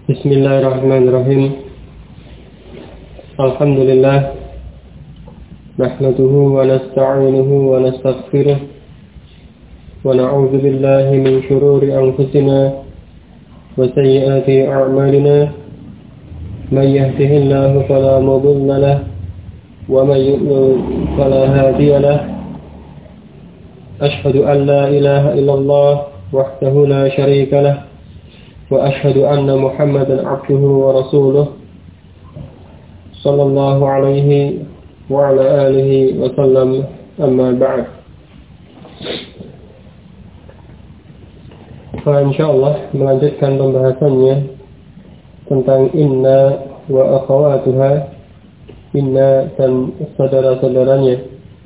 Bismillahirrahmanirrahim. Alhamdulillah. Nahmaduhu wa nasta'inuhu wa nastaghfiruh. Wa na'udzu billahi min shururi anfusina wa sayyiati a'malina. Man yahdihillahu fala mudilla lahu wa man yudlil fala hadiya lahu. Ashhadu an la ilaha illallah wahdahu la syarika lahu. وأشهد أن محمدا عبده ورسوله صلى الله عليه وعلى آله وسلم أما بعد. Insyaallah melanjutkan pembahasannya tentang inna wa akhawatuha, inna dan saudara-saudaranya.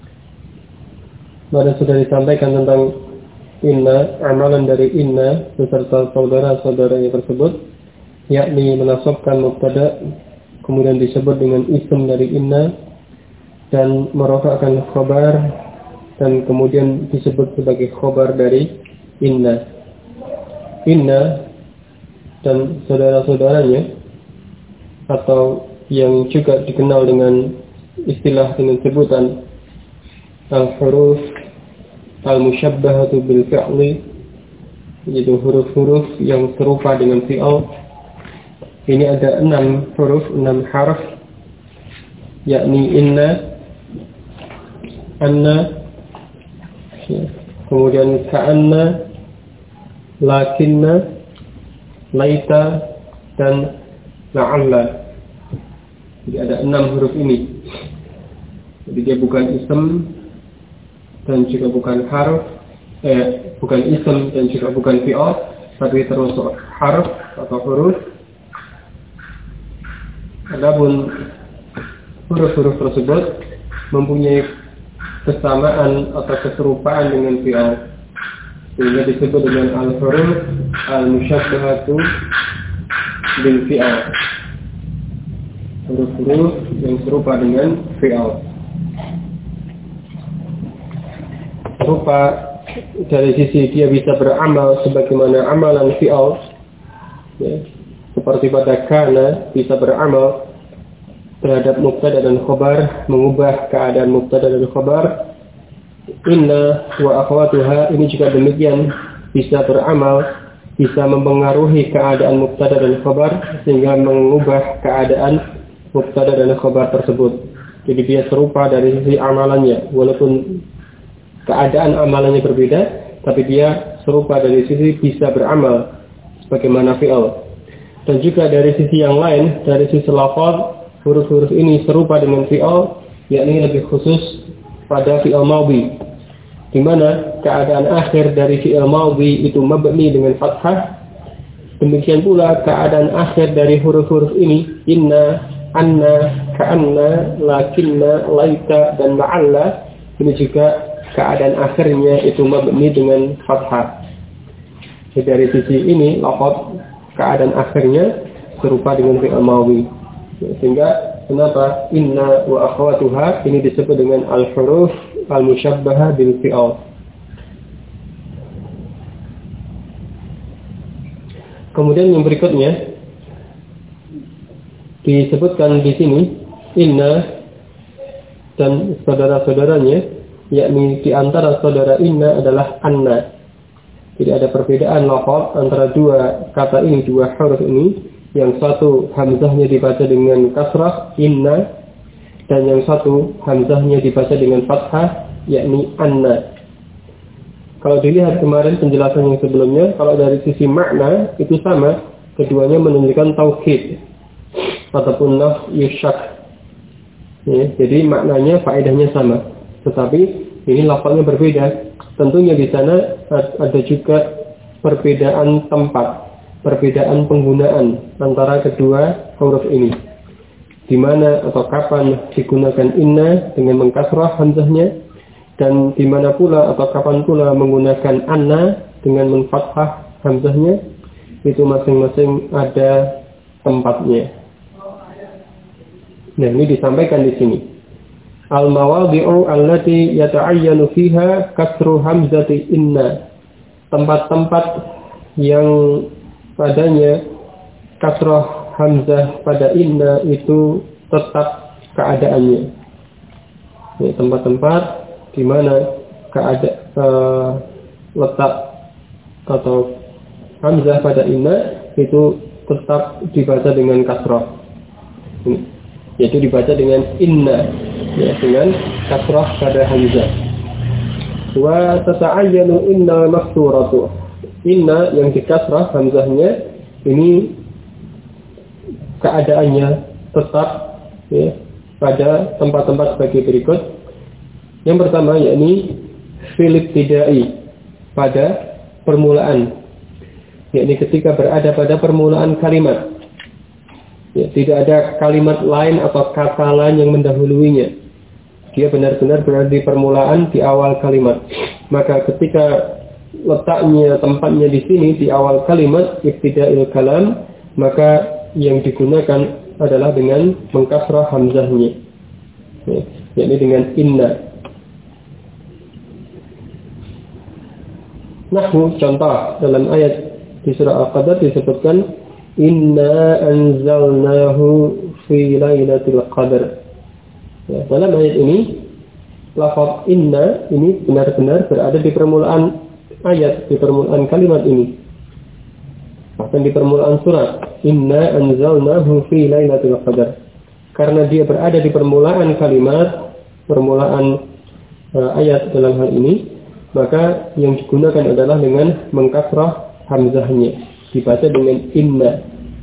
Baru sudah disampaikan tentang inna, amalan dari inna beserta saudara-saudaranya tersebut, yakni menasabkan mubtada, kemudian disebut dengan isim dari inna, dan merofakkan khabar, dan kemudian disebut sebagai khabar dari inna. Inna dan saudara-saudaranya, atau yang juga dikenal dengan istilah dengan sebutan al-huruf al-musyabbahatu bil fi'li, yaitu huruf-huruf yang serupa dengan fi'al. Ini ada 6 huruf, 6 harf, yakni inna, anna, kemudian ka'anna, lakinna, laita, dan la'alla. Jadi ada 6 huruf ini. Jadi dia bukan ism dan juga bukan harf, bukan isim dan juga bukan fi'al, tapi termasuk harf atau huruf. Adapun huruf-huruf tersebut mempunyai kesamaan atau keserupaan dengan fi'al, sehingga disebut dengan al-huruf al-musyabbahatu bil fi'al, huruf-huruf yang serupa dengan fi'al. Rupa dari sisi dia bisa beramal sebagaimana amalan fi'al, ya, seperti pada kana bisa beramal terhadap mubtada dan khabar, mengubah keadaan mubtada dan khabar. Inna wa akhwatuha ini juga demikian, bisa beramal, bisa mempengaruhi keadaan mubtada dan khabar sehingga mengubah keadaan mubtada dan khabar tersebut. Jadi dia serupa dari sisi amalannya, walaupun keadaan amalannya berbeda, tapi dia serupa dari sisi bisa beramal sebagaimana fi'al. Dan juga dari sisi yang lain, dari sisi lafaz, huruf-huruf ini serupa dengan fi'al, yakni lebih khusus pada fi'al madhi, di mana keadaan akhir dari fi'al madhi itu mabni dengan fathah. Demikian pula keadaan akhir dari huruf-huruf ini, inna, anna, ka'anna, lakinna, laita, dan la'alla, ini juga keadaan akhirnya itu mabni dengan fathah. Jadi dari sisi ini lafaz keadaan akhirnya serupa dengan fi'il madhi. Sehingga kenapa inna wa akhwatuha ini disebut dengan al-huruf al-musyabbaha bil fi'al. Kemudian yang berikutnya disebutkan di sini inna dan saudara-saudaranya, yakni di antara saudara inna adalah anna. Jadi ada perbedaan lafaz antara dua kata ini, dua huruf ini. Yang satu hamzahnya dibaca dengan kasrah inna, dan yang satu hamzahnya dibaca dengan fathah, yakni anna. Kalau dilihat kemarin penjelasan yang sebelumnya, kalau dari sisi makna itu sama, keduanya menunjukkan taukid ataupun nafyu syak. Ya, jadi maknanya, faedahnya sama. Tetapi ini lafaznya berbeda. Tentunya di sana ada juga perbedaan tempat, perbedaan penggunaan antara kedua huruf ini. Di mana atau kapan digunakan inna dengan mengkasrah hamzahnya, dan di mana pula atau kapan pula menggunakan anna dengan menfathah hamzahnya, itu masing-masing ada tempatnya. Nah, ini disampaikan di sini. Al-mawadhi'u allati yata'ayyanu fiha kasru hamzati inna. Tempat-tempat yang padanya kasrah hamzah pada inna itu tetap keadaannya. Ini tempat-tempat di mana letak atau hamzah pada inna itu tetap dibaca dengan kasrah. Yaitu dibaca dengan inna, ya, dengan kasrah pada hamzah. Wa tata'ayyanu inna maksuratu. Inna yang dikasrah hamzahnya ini keadaannya tetap, ya, pada tempat-tempat sebagai berikut. Yang pertama yakni fil ibtidai, pada permulaan, yakni ketika berada pada permulaan kalimat, ya, tidak ada kalimat lain atau kata lain yang mendahuluinya. Dia benar-benar berada di permulaan, di awal kalimat. Maka ketika letaknya, tempatnya di sini di awal kalimat ibtidail kalam, maka yang digunakan adalah dengan mengkasrah hamzahnya, ya, yakni dengan inna. Nahwu, contoh dalam ayat di surah Al-Qadr disebutkan inna anzalnahu fi lailatul qadr. Ya, dalam ayat ini lafaz inna ini benar-benar berada di permulaan ayat, di permulaan kalimat ini. Bahkan di permulaan surat inna anzalnahu fi lailatul qadr. Karena dia berada di permulaan kalimat, permulaan ayat dalam hal ini, maka yang digunakan adalah dengan mengkasrah hamzahnya, dibaca dengan inna.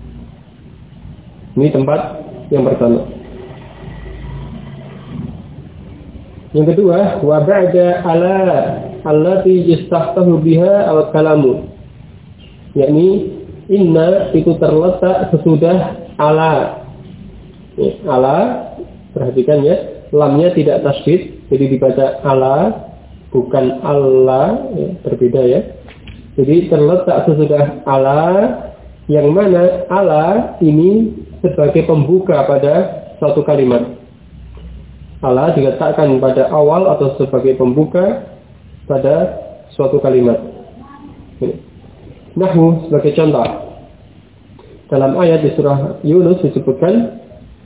Ini tempat yang pertama. Yang kedua, wa ba'da ala allati yastahtahu biha al-kalamu. Yakni inna itu terletak sesudah ala. Ya, ala, perhatikan ya, lamnya tidak tasydid, jadi dibaca ala, bukan Allah, ya, berbeda ya. Jadi terletak sesudah ala, yang mana ala ini sebagai pembuka pada suatu kalimat. Ala diletakkan pada awal atau sebagai pembuka pada suatu kalimat. Nahwu sebagai contoh. Dalam ayat di surah Yunus disebutkan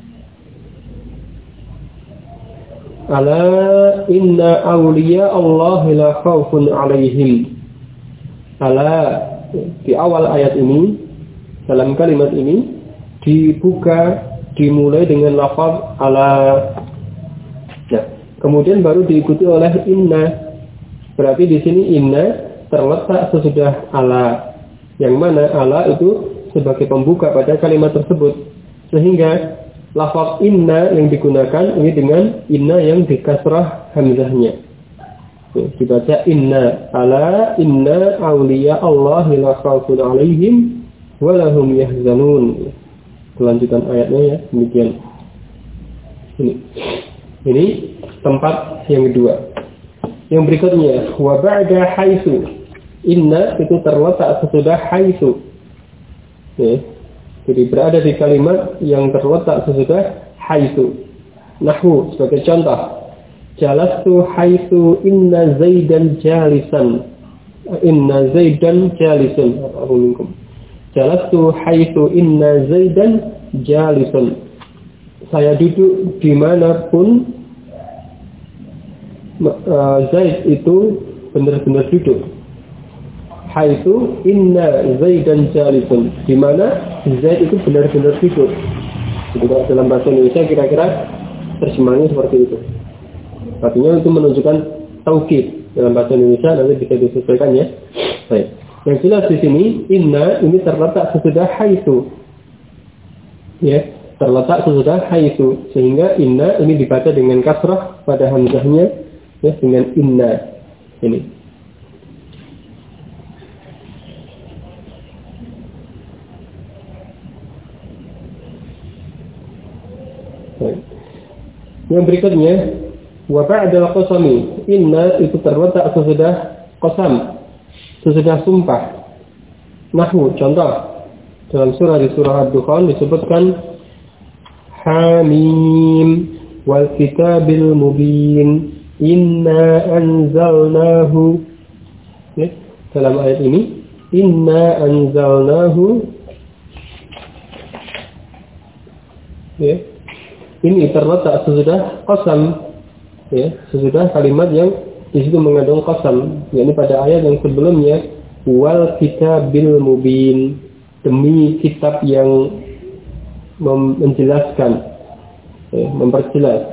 ala inna awliya Allah la khawfun alaihim. Ala, di awal ayat ini, dalam kalimat ini dibuka, dimulai dengan lafaz ala. Nah, kemudian baru diikuti oleh inna. Berarti di sini inna terletak sesudah ala, yang mana ala itu sebagai pembuka pada kalimat tersebut. Sehingga lafaz inna yang digunakan ini dengan inna yang dikasrah hamzahnya. Dibaca inna ala inna awliya Allah la khawfun alaihim wa lahum yahzanun. Kelanjutan ayatnya ya, demikian. Ini tempat yang kedua. Yang berikutnya, wa ba'da haitsu. Inna itu terletak sesudah haitsu. Ya. Jadi berada di kalimat yang terletak sesudah haitsu. Nahwu sebagai contoh, jalastu haitsu inna zaidan jalisan. Inna zaidan jalisun. Minkum. Jalastu haitsu inna zaidan jalisun. Saya duduk dimanapun Zaid itu benar-benar duduk. Haitsu inna zaidan jalisun, di mana Zaid itu benar-benar duduk. Jadi dalam bahasa Indonesia kira-kira terjemahannya seperti itu. Artinya itu menunjukkan taukid. Dalam bahasa Indonesia nanti bisa disesuaikan ya. Baik. Yang jelas di sini inna ini terletak sesudah haitsu. Ya, terletak sesudah haitsu, sehingga inna ini dibaca dengan kasrah pada hamzahnya, ya, dengan inna ini. Yang berikutnya, wa ba'da qasami. Inna itu terletak sesudah qasam, sesudah sumpah. Nahwu contoh dalam di surah Ad-Dukhan disebutkan Hamim wal kitabil mubin inna anzalnahu. Ya, dalam ayat ini inna anzalnahu ya, ini terletak sesudah qasam, ya, sesudah kalimat yang di situ mengandung qasam, yakni pada ayat yang sebelumnya wal kitabil mubin, demi kitab yang menjelaskan, ya, memperjelas.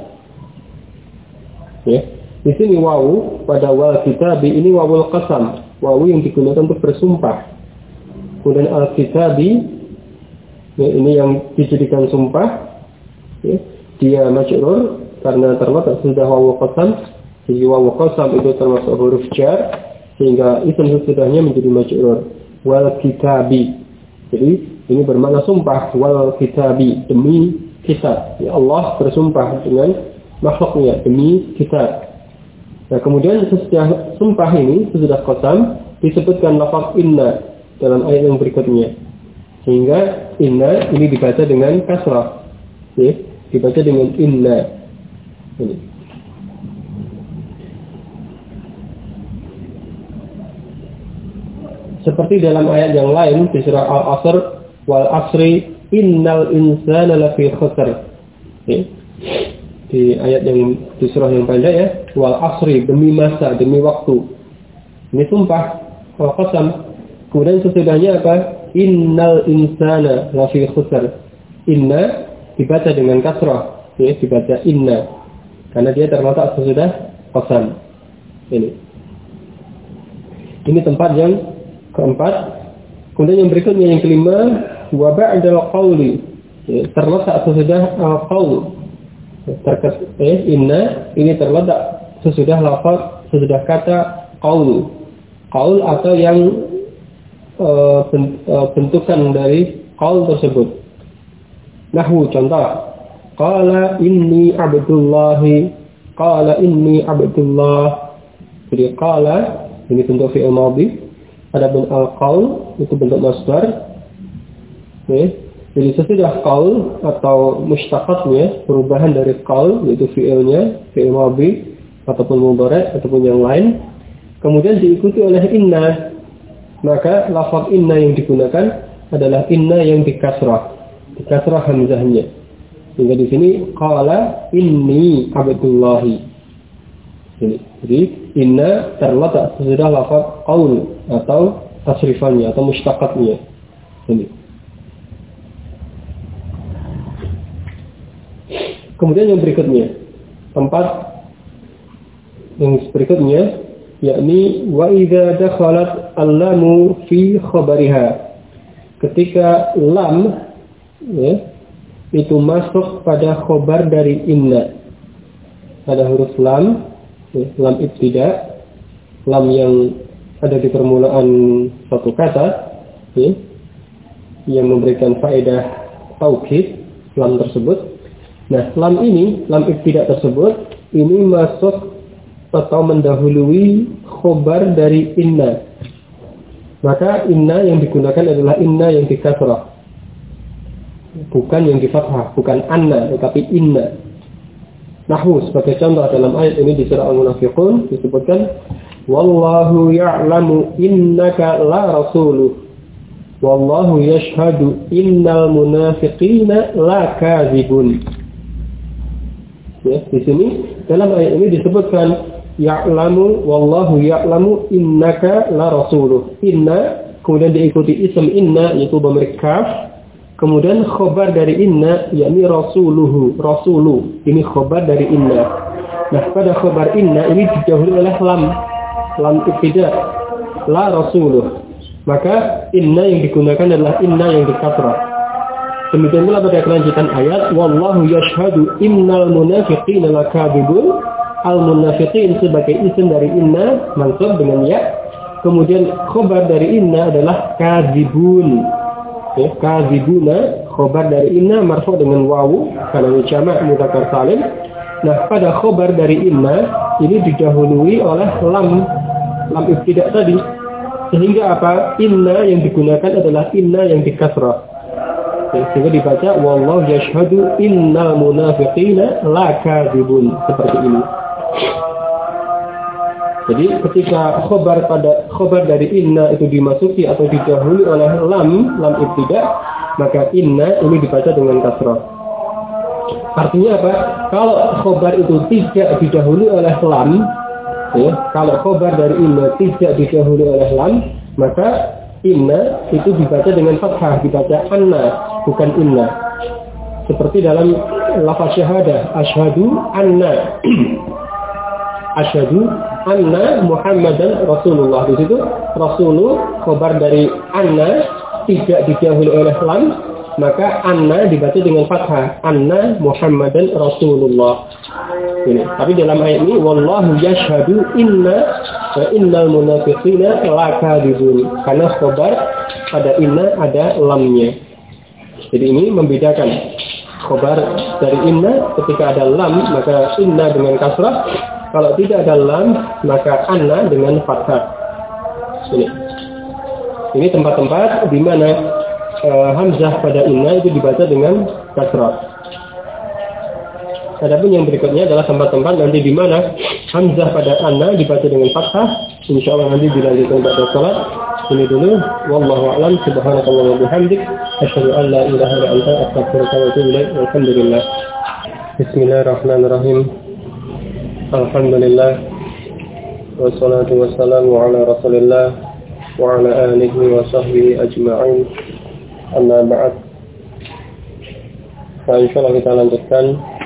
Ya. Di sini wawu pada wal kitabi ini wawul qasam, wawu yang digunakan untuk bersumpah. Kemudian al kitabi, ya, ini yang dijadikan sumpah, ya, dia majrur karena terletak sudah wawu qasam. Jadi wawu qasam itu termasuk huruf jar, sehingga isim sesudahnya menjadi majrur. Wal kitabi, jadi ini bermakna sumpah. Wal kitabi, demi kitab. Ya, Allah bersumpah dengan makhluknya demi kitab. Nah, kemudian sesudah sumpah ini, sesudah qasam, disebutkan lafaz inna dalam ayat yang berikutnya. Sehingga inna ini dibaca dengan kasrah. Ya, dibaca dengan inna. Ini. Seperti dalam ayat yang lain di surah Al-Asr, wal asri innal insana lafi khusr. Ya. Di ayat yang di surah yang pendek, ya, wal asri, demi masa, demi waktu. Ini sumpah, wal qasam. Kemudian sesudahnya apa? Innal insana lafi khusr. Inna dibaca dengan kasrah, ya, dibaca inna karena dia terletak sesudah qasam. Ini tempat yang keempat. Kemudian yang berikutnya yang kelima, wa ba'dal qawli, ya, terletak sesudah al-qawl. Inna ini terletak sesudah lafaz, sesudah kata qaul. Qaul atau yang bentukan dari qaul tersebut. Nahwu, contoh, qala inni abdullahi, qala inni abdullah. Jadi qala ini bentuk fi'il madhi, adapun al-qaul itu bentuk masdar. Jadi sesudah qaul atau mushtaqatnya, perubahan dari qaul yaitu fi'ilnya, fi'il madhi ataupun mudhari' ataupun yang lain, kemudian diikuti oleh inna, maka lafaz inna yang digunakan adalah inna yang dikasrah hamzahnya. Sehingga di sini qala inni abdullahi. Jadi inna terletak sesudah lafaz qaul atau tasrifannya atau mushtaqatnya. Ini. Kemudian yang berikutnya, tempat yang berikutnya, yakni wa idza dakhalat al-lamu fi khabariha. Ketika lam, ya, itu masuk pada khobar dari inna. Ada huruf lam, ya, lam ibtida, lam yang ada di permulaan suatu kata, ya, yang memberikan faedah taukid, lam tersebut. Nah, lam ini, lam ibtida tersebut, ini masuk atau mendahului khobar dari inna. Maka inna yang digunakan adalah inna yang dikasrah. Bukan yang di fathah, bukan anna, tetapi inna. Nahwu, sebagai contoh dalam ayat ini di surah Al-Munafiqun disebutkan, wallahu ya'lamu innaka la rasuluh, wallahu yashhadu innal munafiqina la kadzibun. Ya, di sini dalam ayat ini disebutkan ya'lamu, wallahu ya'lamu innaka la rasuluh. Inna kemudian diikuti isim inna yaitu dhamir kaf, kemudian khobar dari inna yakni rasuluhu, rasulu. Ini khobar dari inna. Nah, pada khobar inna ini didahului oleh lam ibtida, la rasuluh. Maka inna yang digunakan adalah inna yang dikasrah. Demikian pula pada kelanjutan ayat, wallahu yashhadu innal munafiqina lakadzibun. Al-munafiqin sebagai isim dari inna mansub dengan ya. Kemudian khobar dari inna adalah kadzibun. Ya, kadzibuna, khobar dari inna marfu dengan wawu karena jamak mudzakkar salim. Nah, pada khobar dari inna ini didahului oleh lam ibtida tadi. Sehingga apa? Inna yang digunakan adalah inna yang dikasrah. Sehingga dibaca wallahu yashhadu innal munafiqina lakadzibun, seperti ini. Jadi ketika khobar dari inna itu dimasuki atau didahului oleh lam ibtida, maka inna ini dibaca dengan kasrah. Artinya apa? Kalau khobar itu tidak didahului oleh lam, ya, kalau khobar dari inna tidak didahului oleh lam, maka inna itu dibaca dengan fathah, dibaca anna, bukan inna. Seperti dalam lafaz syahadah, asyhadu anna asyhadu anna Muhammadan Rasulullah. Di situ Rasulullah khobar dari anna tidak didahului oleh lam, maka anna dibaca dengan fathah, anna Muhammadan Rasulullah. Ini. Tapi dalam ayat ini wallahu yashhadu innal munafiqina lakadzibun. Karena khobar pada inna ada lamnya. Jadi ini membedakan khobar dari inna. Ketika ada lam maka inna dengan kasrah. Kalau tidak ada lam maka anna dengan fathah. Ini tempat-tempat di mana hamzah pada inna itu dibaca dengan kasrah. Adapun yang berikutnya adalah tempat-tempat nanti di mana hamzah pada anna dibaca dengan fathah. Insyaallah nanti dilanjutkan pada salat. Ini dulu. Wallahu a'lam. Subhanallahi wa bihamdik. Asyhadu an la ilaha illa anta astaghfiruka wa atubu ilaik. Alhamdulillah. Bismillahirrahmanirrahim. Alhamdulillah. Wassalatu wassalamu ala Rasulillah wa ala alihi wa sahbihi ajma'in. Amma ba'd. Insyaallah kita lanjutkan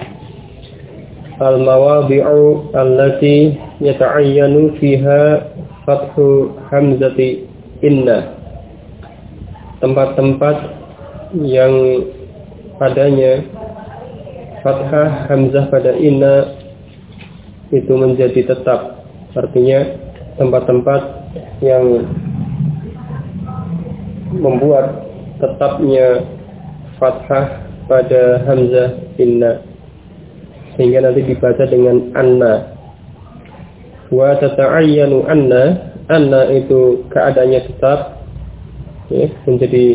al-mawadhi'u allati yata'ayyanu fiha fathu hamzati inna. Tempat-tempat yang padanya fathah hamzah pada inna itu menjadi tetap. Artinya tempat-tempat yang membuat tetapnya fathah pada hamzah inna sehingga nanti dibaca dengan anna. Wa tata'ayyanu anna itu keadaannya tetap, ya, menjadi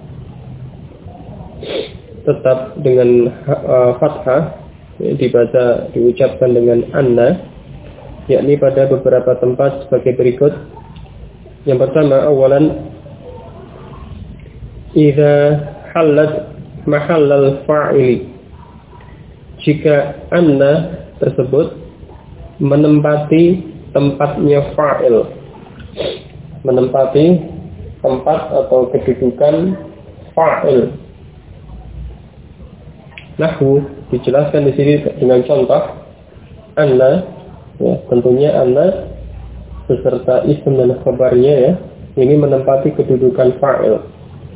tetap dengan fathah, ya, diucapkan dengan anna, yakni pada beberapa tempat sebagai berikut. Yang pertama, awalan idza halat mahallal fa'ili, jika anna tersebut menempati tempatnya fa'il, menempati tempat atau kedudukan fa'il. Nahwu dijelaskan di sini dengan contoh anna, ya, tentunya anna beserta isim dan khabarnya, ya, ini menempati kedudukan fa'il.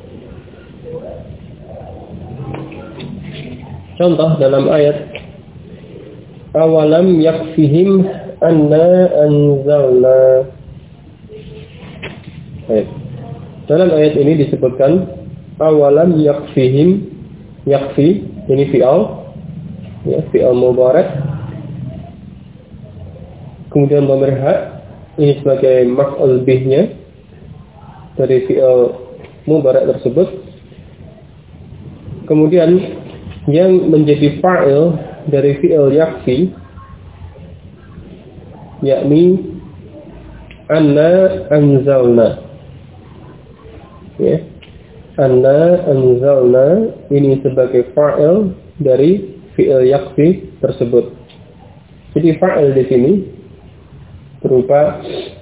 Contoh dalam ayat awalam yakfihim anna anzalna. Dalam ayat ini disebutkan awalam yakfihim, yakfi ini fi'al, ya, fi'al mubarak. Kemudian dhamir ha ini sebagai maf'ul bihnya dari fi'al mubarak tersebut. Kemudian yang menjadi fa'il dari fi'il yakfi yakni anna anzalna, ya, anna anzalna ini sebagai fa'il dari fi'il yakfi tersebut. Jadi fa'il di sini berupa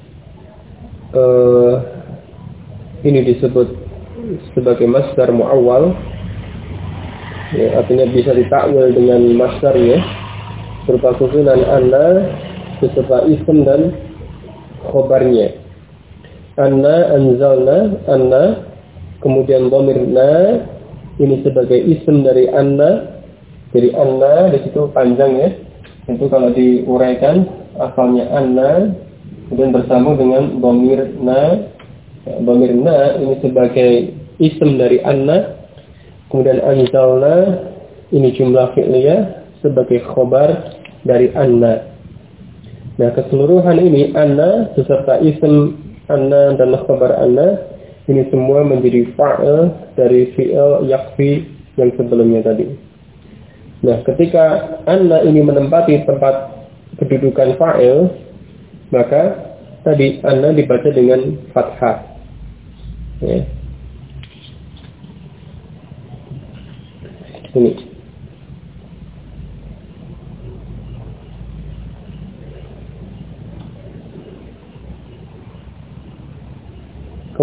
ini disebut sebagai masdar muawwal. Ya, artinya bisa ditakwil dengan masdar, ya, berupa susunan anna beserta isim dan khobarnya. Anna anzalna, anna, kemudian dhamir na ini sebagai isim dari anna. Jadi anna di situ panjang, ya, itu kalau diuraikan asalnya anna kemudian bersambung dengan dhamir na. Ya, dhamir na ini sebagai isim dari anna. Kemudian anzalna ini jumlah fi'liyah sebagai khobar dari anna. Nah, keseluruhan ini anna beserta isim anna dan khobar anna ini semua menjadi fa'il dari fi'il yakfi yang sebelumnya tadi. Nah, ketika anna ini menempati tempat kedudukan fa'il, maka tadi anna dibaca dengan fathah, ya. Ini.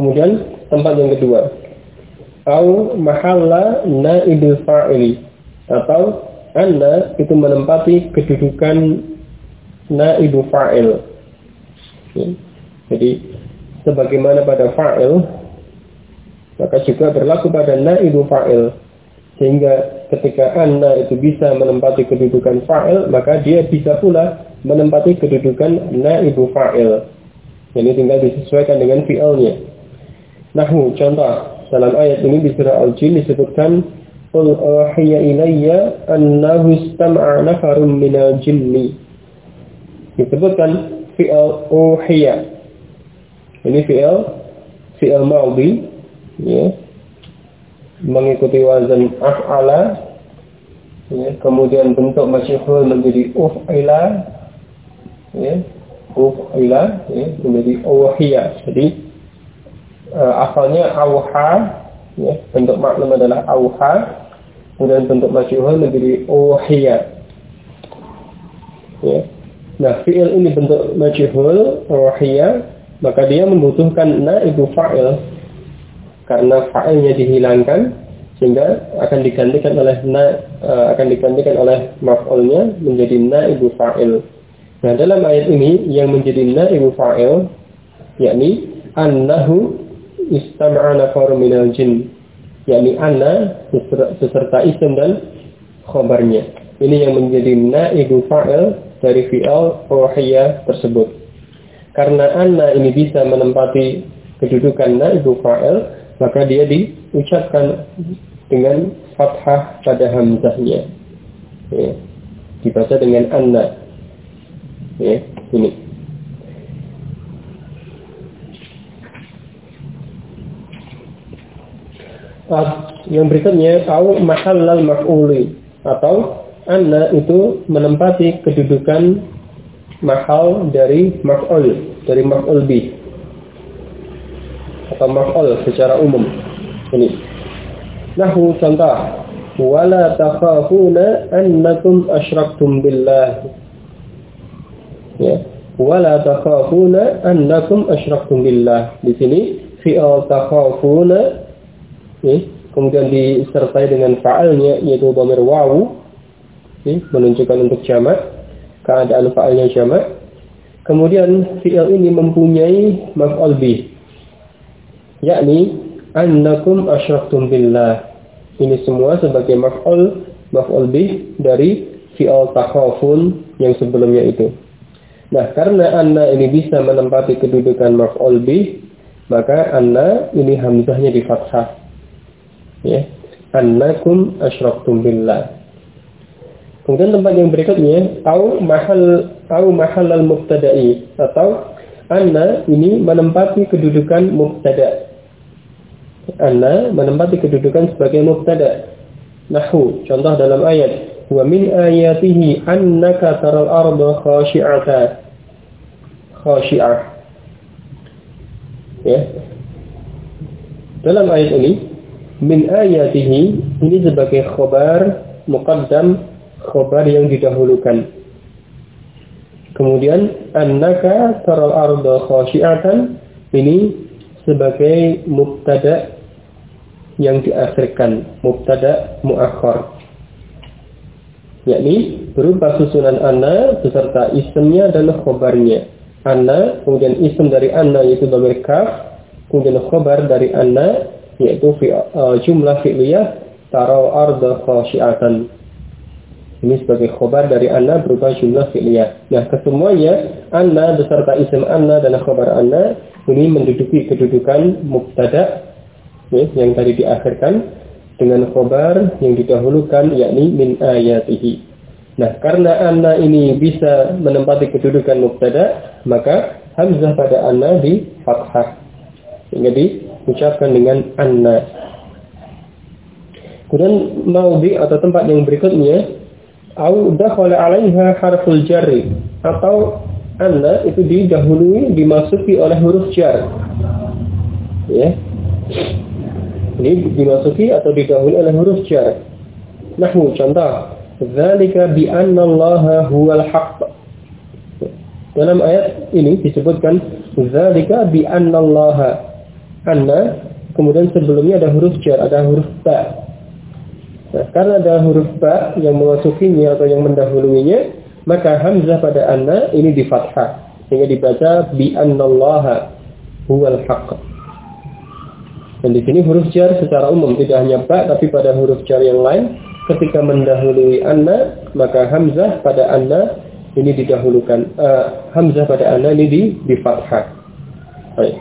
Kemudian tempat yang kedua, au mahalla naibul fa'ili, atau anna itu menempati kedudukan naibu fa'il. Ya. Jadi sebagaimana pada fa'il, maka juga berlaku pada naibu fa'il. Sehingga ketika anna itu bisa menempati kedudukan fa'il, maka dia bisa pula menempati kedudukan naibu fa'il. Jadi tinggal disesuaikan dengan fi'ilnya. Nahu, contoh dalam ayat ini di surah Al-Jin disebutkan qul uhiya ilayya annahu istama'a nafarun minal jinni. Disebutkan fi'il uhiya. Ini fi'il maudhi, ya, mengikuti wazan af'ala, ya, kemudian bentuk masyhur menjadi uf'ila, ya, uf'ila, ya, menjadi uhiya. Jadi asalnya auha, ya, bentuk maklum adalah auha, kemudian bentuk masyhur menjadi uhiya. Ya. Nah, fi'il ini bentuk masyhur uhiya, maka dia membutuhkan naibu fa'il karena fa'ilnya dihilangkan, sehingga akan digantikan oleh maf'ulnya menjadi naibu fa'il. Nah, dalam ayat ini yang menjadi naibu fa'il yakni annahu istama'a nafarun minal jin, yakni anna beserta isim dan khabarnya. Ini yang menjadi naibu fa'il dari fi'il uhiya tersebut. Karena anna ini bisa menempati kedudukan naibu fa'il, maka dia diucapkan dengan fathah pada hamzahnya. Ya. Dibaca dengan anna. Ya, ini. Yang berikutnya, au mahallal maf'uli, atau anna itu menempati kedudukan mahal dari maf'ul, dari maf'ul bih atau maf'ul secara umum. Ini. Nahu, contoh, wala takhafuna annakum asyraktum billah. Ya, wala takhafuna annakum asyraktum billah. Di sini fi'il takhafuna, ya, kemudian disertai dengan fa'ilnya yaitu dhamir wawu, ya, menunjukkan untuk jamak, keadaan fa'ilnya jamak. Kemudian fi'il ini mempunyai maf'ul bih, yakni annakum asyraktum billah. Ini semua sebagai maf'ul bih dari fi'il takhafun yang sebelumnya itu. Nah, karena anna ini bisa menempati kedudukan maf'ul bih, maka anna ini hamzahnya di fathah. Ya, annakum asyraktum billah. Kemudian tempat yang berikutnya, au mahallal mubtada'i, atau anna ini menempati kedudukan mubtada. Anna menempati kedudukan sebagai mubtada. Nahu, contoh dalam ayat, wa min ayatihi annaka taral arda khashi'ah. Ya. Dalam ayat ini, min ayatihi ini sebagai khobar muqaddam, khobar yang didahulukan. Kemudian annaka taral arda khashi'atan ini sebagai mubtada yang diakhirkan, mubtada muakhar, yakni berupa susunan anna beserta isimnya dan khobarnya. Anna, kemudian isim dari anna yaitu dhamir kaf, kemudian khobar dari anna yaitu jumlah fi'liyah taral arda khashi'atan. Ini sebagai khobar dari anna berupa jumlah fi'liyah. Nah, kesemuanya anna beserta isim anna dan khobar anna ini menduduki kedudukan mubtada, ya, yang tadi diakhirkan dengan khobar yang didahulukan yakni min ayatihi. Nah, karena anna ini bisa menempati kedudukan mubtada, maka hamzah pada anna di fathah, sehingga diucapkan dengan anna. Kemudian maudhi atau tempat yang berikutnya, au dakhala 'alaiha harful jarri, atau anna itu didahului, dimasuki oleh huruf jar. Ya. Ini dimasuki atau didahului oleh huruf jar. Nahwu, contoh, dzalika bi anna Allaha huwal haqq. Dalam ayat ini disebutkan dzalika bi anna Allaha. anna, kemudian sebelumnya ada huruf jar, ada huruf ba. Nah, karena ada huruf ba yang memasukinya atau yang mendahuluinya, maka hamzah pada anna ini di fathah, sehingga dibaca bi annallaha huwal haqq. Dan di sini huruf jar secara umum, tidak hanya ba, tapi pada huruf jar yang lain, ketika mendahului anna, maka hamzah pada anna ini didahulukan. Hamzah pada anna ini di fathah. Baik.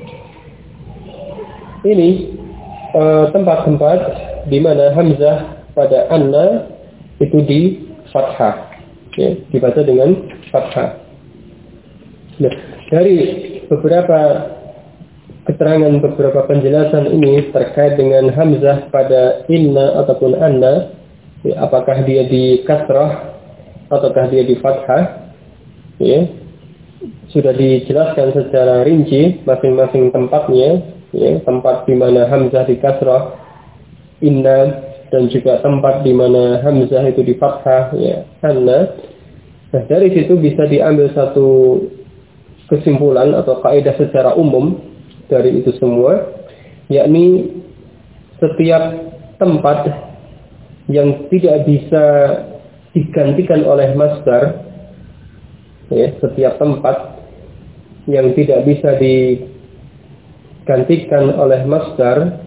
Ini tempat-tempat di mana hamzah pada anna itu di fathah, ya, dibaca dengan fathah. Nah, dari beberapa keterangan, beberapa penjelasan ini terkait dengan hamzah pada inna ataupun anna, ya, apakah dia di kasrah ataukah dia di fathah, ya, sudah dijelaskan secara rinci masing-masing tempatnya, ya, tempat di mana hamzah di kasrah inna, dan juga tempat di mana hamzah itu di fathah, ya, anna. Nah, dari situ bisa diambil satu kesimpulan atau kaidah secara umum dari itu semua, yakni setiap tempat yang tidak bisa digantikan oleh masdar, ya, setiap tempat yang tidak bisa digantikan oleh masdar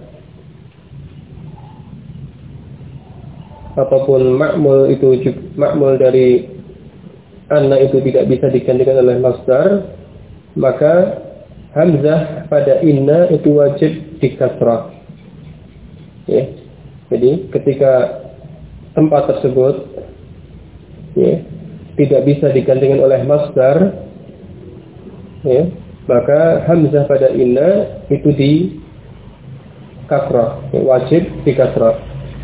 ataupun makmul itu, makmul dari anna itu tidak bisa digantikan oleh masdar, maka hamzah pada inna itu wajib di kasrah. Ya. Jadi ketika tempat tersebut, ya, tidak bisa digantikan oleh masdar, ya, maka hamzah pada inna itu di kasrah, ya, wajib di kasrah.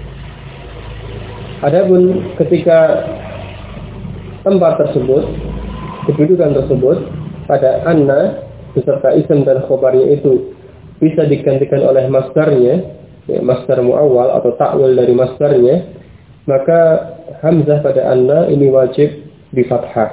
Adapun ketika tempat tersebut, kedudukan tersebut pada anna beserta isim dan khobarnya itu bisa digantikan oleh masdarnya, ya, masdar muawwal atau ta'wil dari masdarnya, maka hamzah pada anna ini wajib di fathah.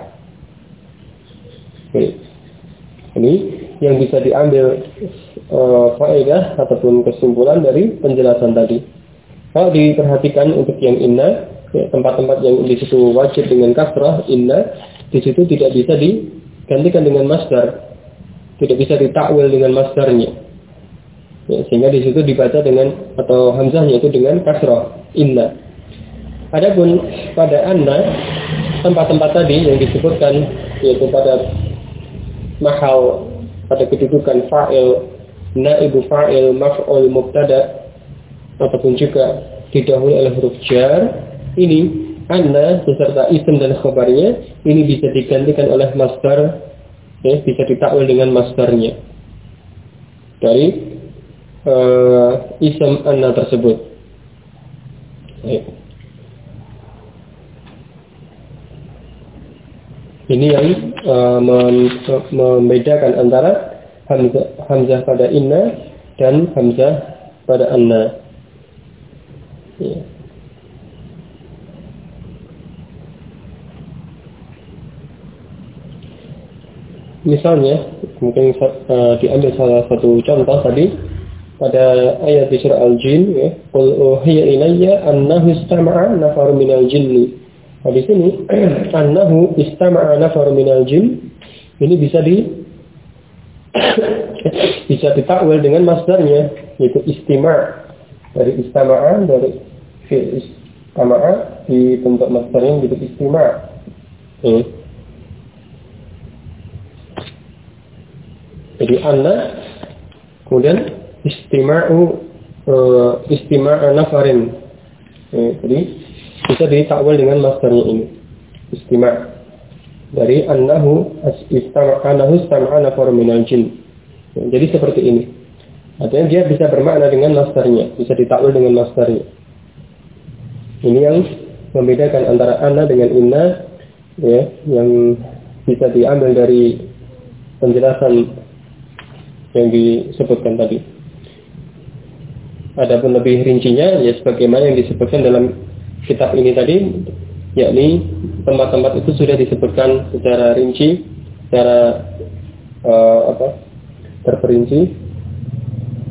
Ini yang bisa diambil faedah ataupun kesimpulan dari penjelasan tadi. Kalau diperhatikan untuk yang inna, ya, tempat-tempat yang di situ wajib dengan kasrah inna, di situ tidak bisa digantikan dengan masdar, tidak bisa ditakwil dengan masdarnya, ya, sehingga di situ dibaca dengan atau hamzahnya itu dengan kasrah inna. Adapun pada anna, tempat-tempat tadi yang disebutkan, yaitu pada mahal, pada kedudukan fa'il, naibu fa'il, maf'ul, mubtada, ataupun juga didahului oleh huruf jar, ini anna beserta isim dan khabarnya ini bisa digantikan oleh masdar, ya, bisa ditakwil dengan masdarnya dari isim anna tersebut. Ya. Ini yang membedakan antara hamzah pada inna dan hamzah pada anna. Ya. Misalnya, mungkin diambil salah satu contoh tadi pada ayat di surah Al-Jin, ya, qul uhiya ilayya annahu istama'a nafarun minal jinni. Nah, di sini annahu istama'a nafarun minal jin ini bisa ditakwil dengan masdarnya, yaitu istima'. Dari istama'a, dari fi'il istama'a dibentuk masdarnya yaitu istima'. Jadi anna, kemudian istima'a nafarin. Jadi bisa ditakwil dengan masdarnya ini, istima'. Dari annahu istama'a nafarun minal jin. Jadi seperti ini. Artinya dia bisa bermakna dengan masdarnya, bisa ditakwil dengan masdarnya. Ini yang membedakan antara anna dengan inna, ya, yang bisa diambil dari penjelasan yang disebutkan tadi. Adapun lebih rincinya, ya, sebagaimana yang disebutkan dalam kitab ini tadi, yakni tempat-tempat itu sudah disebutkan secara rinci, secara terperinci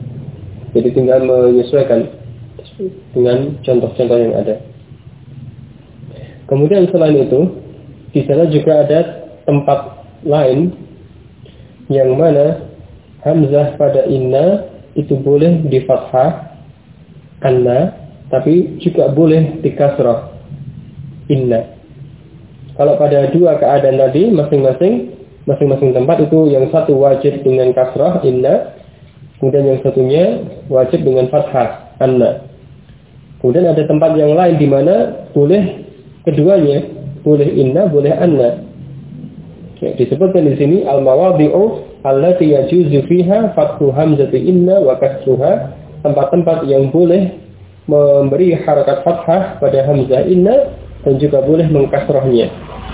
Jadi tinggal menyesuaikan dengan contoh-contoh yang ada. Kemudian selain itu, di sana juga ada tempat lain yang mana hamzah pada inna itu boleh di fathah anna, tapi juga boleh di kasrah inna. Kalau pada dua keadaan tadi masing-masing tempat itu yang satu wajib dengan kasrah inna, kemudian yang satunya wajib dengan fathah anna. Kemudian ada tempat yang lain di mana boleh keduanya, boleh inna, boleh anna. Ya, disebutkan di sini al-mawadhi'u allati yajuzu fiha fathu hamzati inna wa kasruha, tempat-tempat yang boleh memberi harakat fathah pada hamzah inna dan juga boleh mengkasrahnya.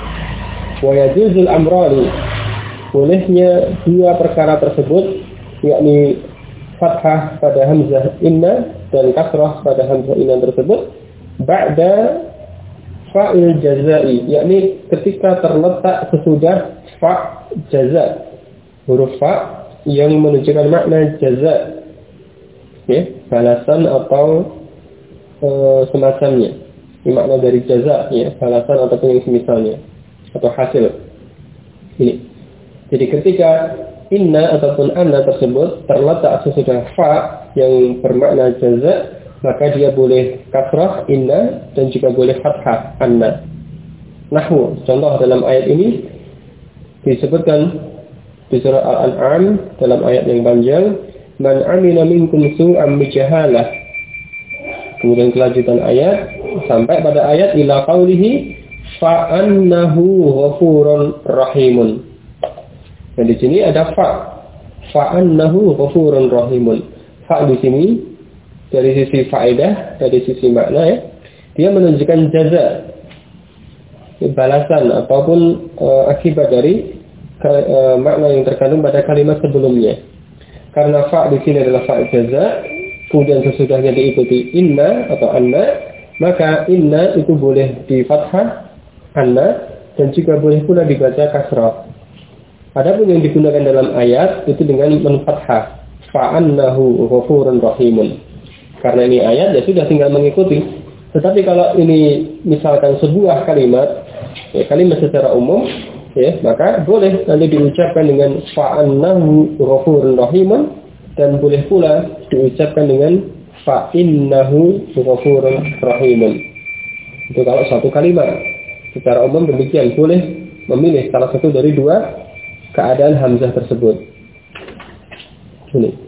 Wa yajuzul amrani, bolehnya dua perkara tersebut, yakni fathah pada hamzah inna dan kasrah pada hamzah inna tersebut ba'da fa'il jazai, yakni ketika terletak sesudah fa jaza, huruf fa yang menunjukkan makna jaza, ya, balasan atau semacamnya. Ini makna dari jaza, ya, balasan ataupun yang semisalnya atau hasil. Ini. Jadi ketika inna ataupun anna tersebut terletak sesudah fa yang bermakna jaza, maka dia boleh kasrah inna dan juga boleh fathah anna. Nahwu, contoh dalam ayat ini disebutkan di surah Al-An'am dalam ayat yang panjang, man amila minkum su'an bijahalah. Kemudian kelanjutan ayat sampai pada ayat ila qaulihi fa annahu ghafurun rahimun. Dan di sini ada fa annahu ghafurun rahimun. Fa di sini dari sisi faedah, dari sisi makna, ya, dia menunjukkan jaza, balasan ataupun akibat dari makna yang terkandung pada kalimat sebelumnya. Karena fa di sini adalah fa jaza, kemudian sesudahnya diikuti inna atau anna, maka inna itu boleh di fathah anna dan juga boleh pula dibaca kasrah. Adapun yang digunakan dalam ayat itu dengan menfathah fa annahu ghafurun rahimun. Karena ini ayat, ya sudah tinggal mengikuti. Tetapi kalau ini misalkan sebuah kalimat, ya, kalimat secara umum, ya, maka boleh nanti diucapkan dengan fa'annahu ghafurun rahimun dan boleh pula diucapkan dengan fa'innahu ghafurun rahimun. Itu kalau satu kalimat. Secara umum demikian, boleh memilih salah satu dari dua keadaan hamzah tersebut. Ini.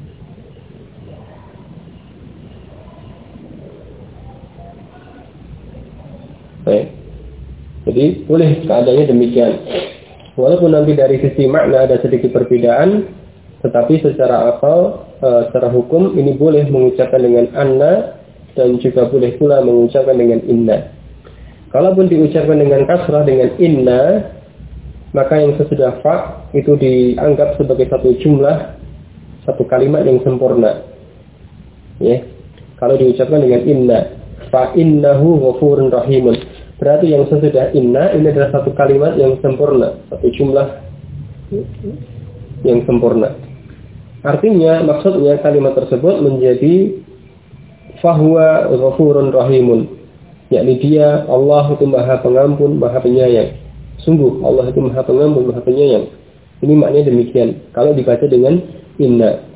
Baik. Jadi boleh keadaannya demikian. Walaupun nanti dari sisi makna ada sedikit perbedaan, tetapi secara akal, secara hukum ini boleh mengucapkan dengan anna dan juga boleh pula mengucapkan dengan inna. Kalaupun diucapkan dengan kasrah dengan inna, maka yang sesudah fa itu dianggap sebagai satu jumlah, satu kalimat yang sempurna. Ya. Kalau diucapkan dengan inna, fa innahu ghafurun rahimun. Berarti yang sesudah inna ini adalah satu kalimat yang sempurna, satu jumlah yang sempurna. Artinya, maksudnya kalimat tersebut menjadi fahuwa ghafurun rahimun, yakni dia Allah itu maha pengampun, maha penyayang. Sungguh Allah itu maha pengampun, maha penyayang. Ini maknanya demikian kalau dibaca dengan inna.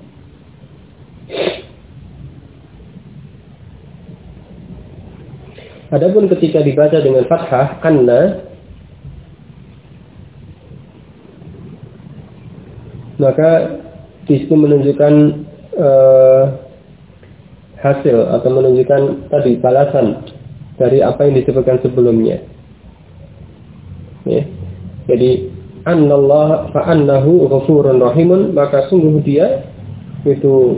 Adapun ketika dibaca dengan fathah anna, maka di situ menunjukkan hasil atau menunjukkan tadi balasan dari apa yang disebutkan sebelumnya. Ya. Jadi annallah fa annahu ghafurun rahimun, maka sungguh dia itu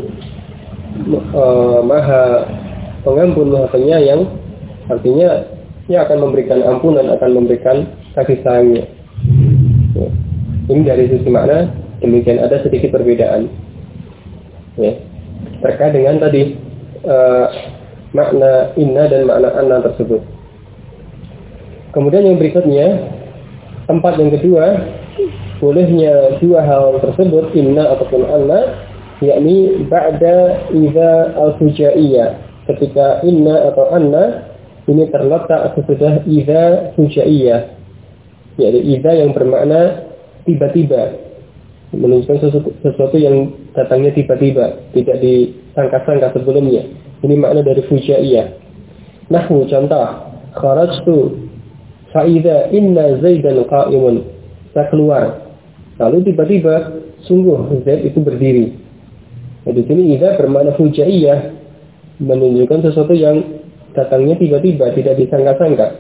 maha pengampun, maha penyayang. Artinya dia akan memberikan ampunan, akan memberikan kasih sayangnya. Ya. Ini dari sisi makna demikian, ada sedikit perbedaan. Ya. Terkait dengan tadi makna inna dan makna anna tersebut. Kemudian yang berikutnya, tempat yang kedua, bolehnya dua hal tersebut, inna ataupun anna, yakni ba'da idza al-fujaiyah. Ketika inna atau anna ini terletak sesudah idza fujaiyah, yaitu idza yang bermakna tiba-tiba, menunjukkan sesuatu yang datangnya tiba-tiba, tidak disangka-sangka sebelumnya. Ini makna dari fujaiyah. Nahwu contoh, kharajtu fa idza inna zaidan qa'imun. Saya keluar, lalu tiba-tiba sungguh Zaid itu berdiri. Nah, di sini idza bermakna fujaiyah, menunjukkan sesuatu yang datangnya tiba-tiba, tidak disangka-sangka.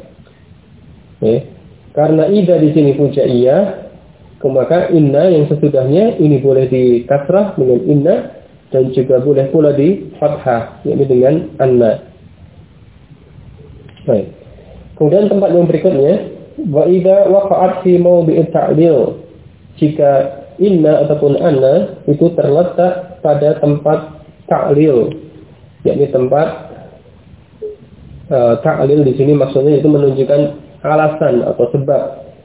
Karena idza di sini fujaiyah, maka inna yang sesudahnya ini boleh di kasrah dengan inna dan juga boleh pula di fathah, yakni dengan anna. Baik. Kemudian tempat yang berikutnya, wa idza waqa'at fi mawdi'i ta'lil. Jika inna ataupun anna itu terletak pada tempat ta'lil, yakni tempat ta'lil di sini maksudnya itu menunjukkan alasan atau sebab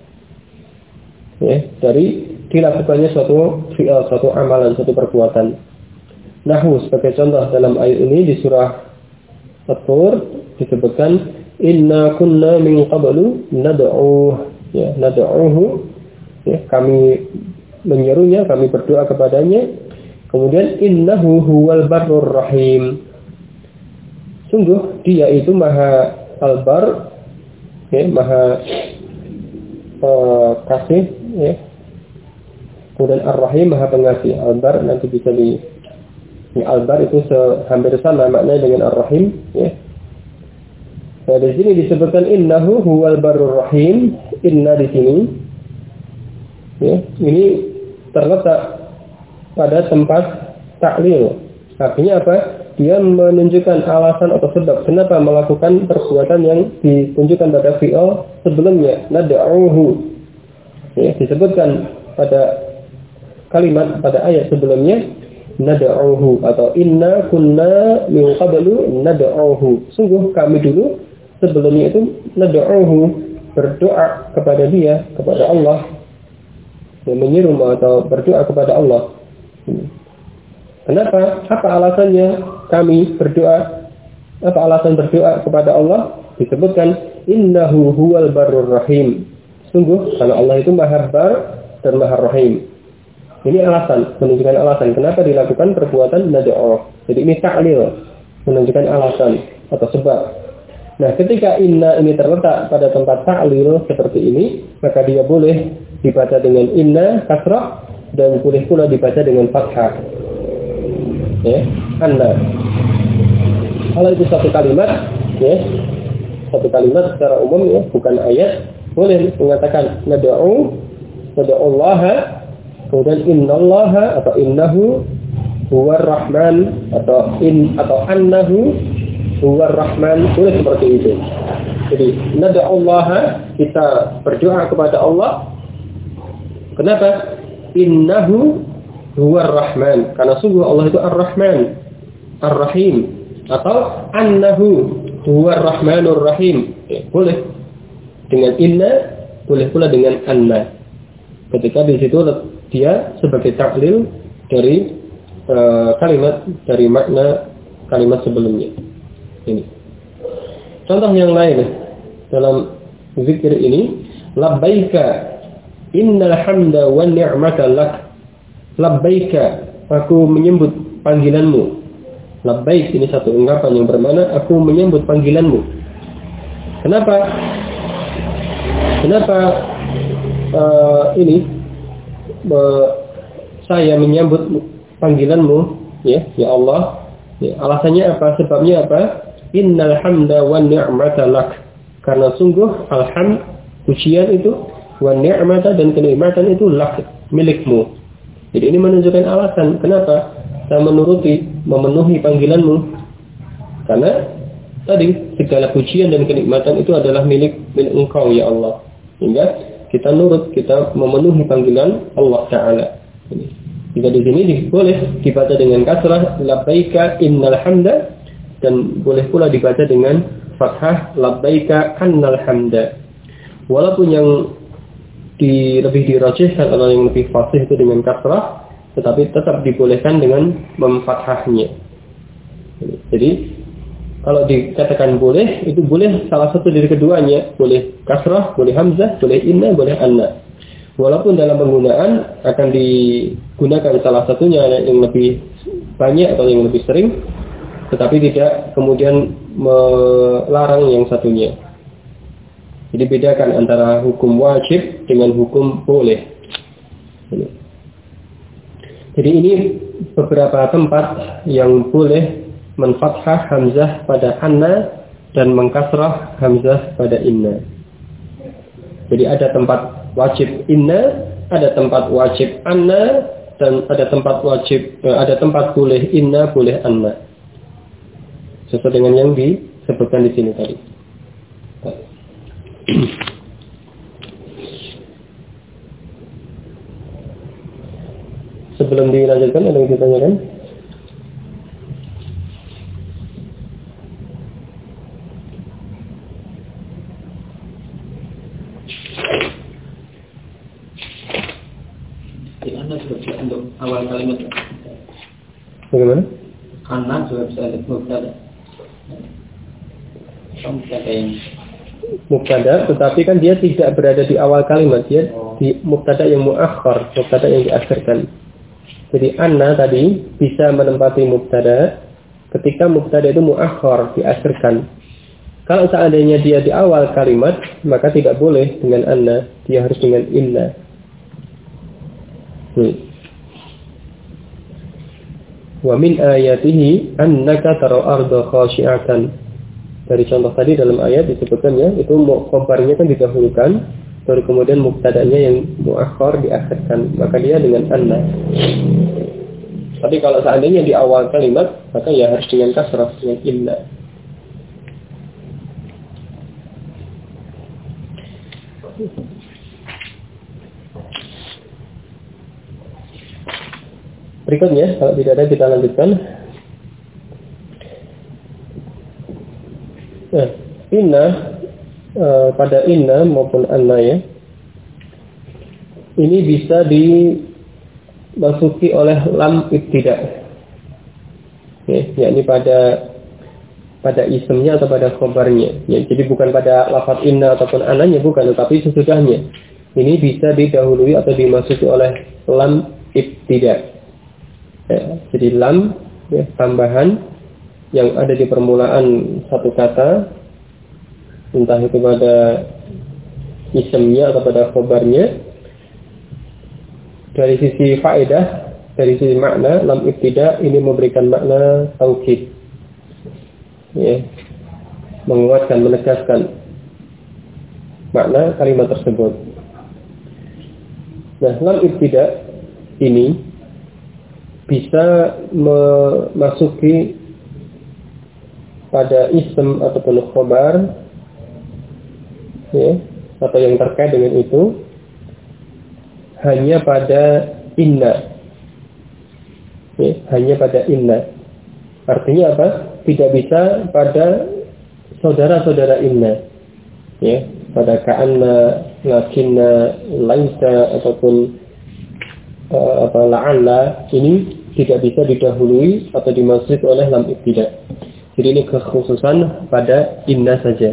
dari dilakukannya suatu fi'il, suatu amalan, suatu perbuatan. Nahwu sebagai contoh dalam ayat ini di surah At-Tur disebutkan inna kunna min qablu nad'uhu, nad'uhu, kami menyerunya, kami berdoa kepadanya. Kemudian innahu huwal barrur rahim, sungguh dia itu maha al-bar, maha kasih, kemudian ar-rahim maha pengasih. Al-bar nanti bisa al-bar itu hampir sama maknanya dengan ar-rahim. Nah, di sini disebutkan innahu huwal barrur rahim. Inna di sini, ini terletak pada tempat ta'lil. Artinya apa? Dia menunjukkan alasan atau sebab kenapa melakukan perbuatan yang ditunjukkan pada fi'il sebelumnya, nad'uhu. Disebutkan pada kalimat pada ayat sebelumnya nad'uhu atau inna kunna min qablu nad'uhu. Sungguh kami dulu sebelumnya itu nad'uhu, berdoa kepada dia, kepada Allah, menyeru atau berdoa kepada Allah. Kenapa? Apa alasannya kami berdoa? Apa alasan berdoa kepada Allah? Disebutkan innahu huwal barrur rahim. Sungguh karena Allah itu maha bar dan maha rahim. Ini alasan, menunjukkan alasan kenapa dilakukan perbuatan nad'u. Jadi ini ta'lil, menunjukkan alasan atau sebab. Nah, ketika inna ini terletak pada tempat ta'lil seperti ini, maka dia boleh dibaca dengan inna kasrah dan boleh pula dibaca dengan fathah. Anna. Kalau itu satu kalimat, satu kalimat secara umum, bukan ayat, boleh mengatakan nad'u, nad'ullaha, kemudian innallaha atau innahu huwar rahman atau annahu huwar rahman, boleh seperti itu. Jadi nad'ullaha, kita berdoa kepada Allah. Kenapa? Innahu huwar rahman, karena sungguh Allah itu ar-rahman, ar-rahim, atau annahu huwar rahmanur rahim. Boleh dengan inna, boleh pula dengan anna. Ketika di situ dia sebagai ta'lil dari kalimat, dari makna kalimat sebelumnya. Ini. Contoh yang lain dalam zikir ini, labbaika innal hamda wan ni'mata lak. Labbaika, aku menyambut panggilanmu. Labbaik ini satu ungkapan yang bermakna aku menyambut panggilanmu. Kenapa saya menyambut panggilanmu, ya Allah? Alasannya apa? Sebabnya apa? Innal hamda wan ni'mata lak. Karena sungguh alhamd, pujian itu, wan ni'mata dan kenikmatan itu lak, milikmu. Jadi ini menunjukkan alasan kenapa saya memenuhi panggilanmu. Karena tadi segala pujian dan kenikmatan itu adalah milik Engkau ya Allah. Hingga kita nurut, kita memenuhi panggilan Allah Ta'ala. Jika di sini boleh dibaca dengan kasrah labbaika innal hamda, dan boleh pula dibaca dengan fathah labbaika annal hamda. Walaupun yang lebih dirajihkan atau yang lebih fasih itu dengan kasrah, tetapi tetap dibolehkan dengan memfathahnya. Jadi kalau dikatakan boleh, itu boleh salah satu dari keduanya, boleh kasrah, boleh hamzah, boleh inna, boleh anna. Walaupun dalam penggunaan akan digunakan salah satunya yang lebih banyak atau yang lebih sering, tetapi tidak kemudian melarang yang satunya. Jadi bedakan antara hukum wajib dengan hukum boleh. Jadi ini beberapa tempat yang boleh menfathah hamzah pada anna dan mengkasrah hamzah pada inna. Jadi ada tempat wajib inna, ada tempat wajib anna, dan ada tempat boleh inna, boleh anna. Sesuai dengan yang disebutkan di sini tadi. Sebelum dilanjutkan, ada yang ditanyakan? Untuk awal kalimat bagaimana? Anak juga bisa mubtada. Mubtada, tetapi kan dia tidak berada di awal kalimat, dia di mubtada yang muakhar, mubtada yang diakhirkan. Jadi anna tadi bisa menempati mubtada ketika mubtada itu muakhar, diakhirkan. Kalau seandainya dia di awal kalimat, maka tidak boleh dengan anna, dia harus dengan inna. Wa min ayatihi annaka taral arda khashi'atan. Dari contoh tadi dalam ayat disebutkan ya, itu khabarnya kan didahulukan, baru kemudian mubtada'nya yang muakhar diakhirkan, maka dia dengan anna. Tapi kalau seandainya di awal kalimat, maka ya harus dengan kasrah, dengan inna. Berikutnya, kalau tidak ada kita lanjutkan. Nah, inna pada inna maupun anna ya, ini bisa dimasuki oleh lam ibtida. Yakni pada isimnya atau pada khobarnya. Ya, jadi bukan pada lafaz inna ataupun ananya, bukan, tetapi sesudahnya. Ini bisa didahului atau dimasuki oleh lam ibtida. Ya, jadi lam ya, tambahan yang ada di permulaan satu kata, entah itu pada isimnya atau pada khobarnya. Dari sisi faedah, dari sisi makna, lam ibtida ini memberikan makna taukid, ya, menguatkan, menegaskan makna kalimat tersebut. Nah, lam ibtida ini bisa memasuki pada isim ataupun khobar, ya, atau yang terkait dengan itu hanya pada inna, ya, hanya pada inna. Artinya apa? Tidak bisa pada saudara-saudara inna, ya, pada ka'anna, lakinna, laisa ataupun la'alla, ini tidak bisa didahului atau dimasuki oleh lam ibtida. Jadi ini kekhususan pada inna saja.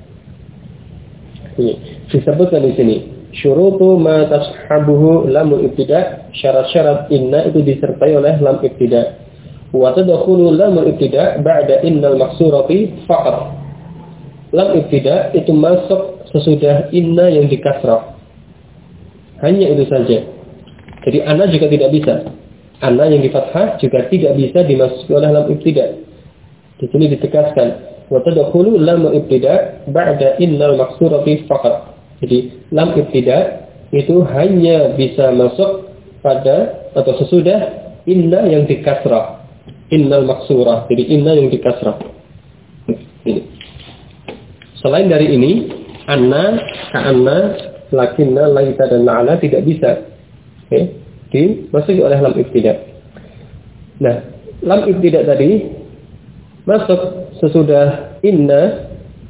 Ini disebutkan di sini, syurutu ma tashabuhu lam ibtida, syarat-syarat inna itu disertai oleh lam ibtida. Wa tadkhulu lam ibtida ba'da innal maksurati faqat. Lam ibtida itu masuk sesudah inna yang dikasrah. Hanya itu saja. Jadi anna juga tidak bisa. Anna yang di fathah juga tidak bisa dimasuki oleh lam ibtida. Di sini ditegaskan, wa tadkhulu lam ibtida ba'da innal maksurati faqat. Jadi lam ibtida itu hanya bisa masuk pada atau sesudah inna yang dikasrah. Innal maksurah. Jadi inna yang dikasrah. Ini. Selain dari ini, anna, ka'anna, lakinna, laita dan la'ala tidak bisa. Okay, dimasuki oleh lam ibtida. Nah, lam ibtida tadi masuk sesudah inna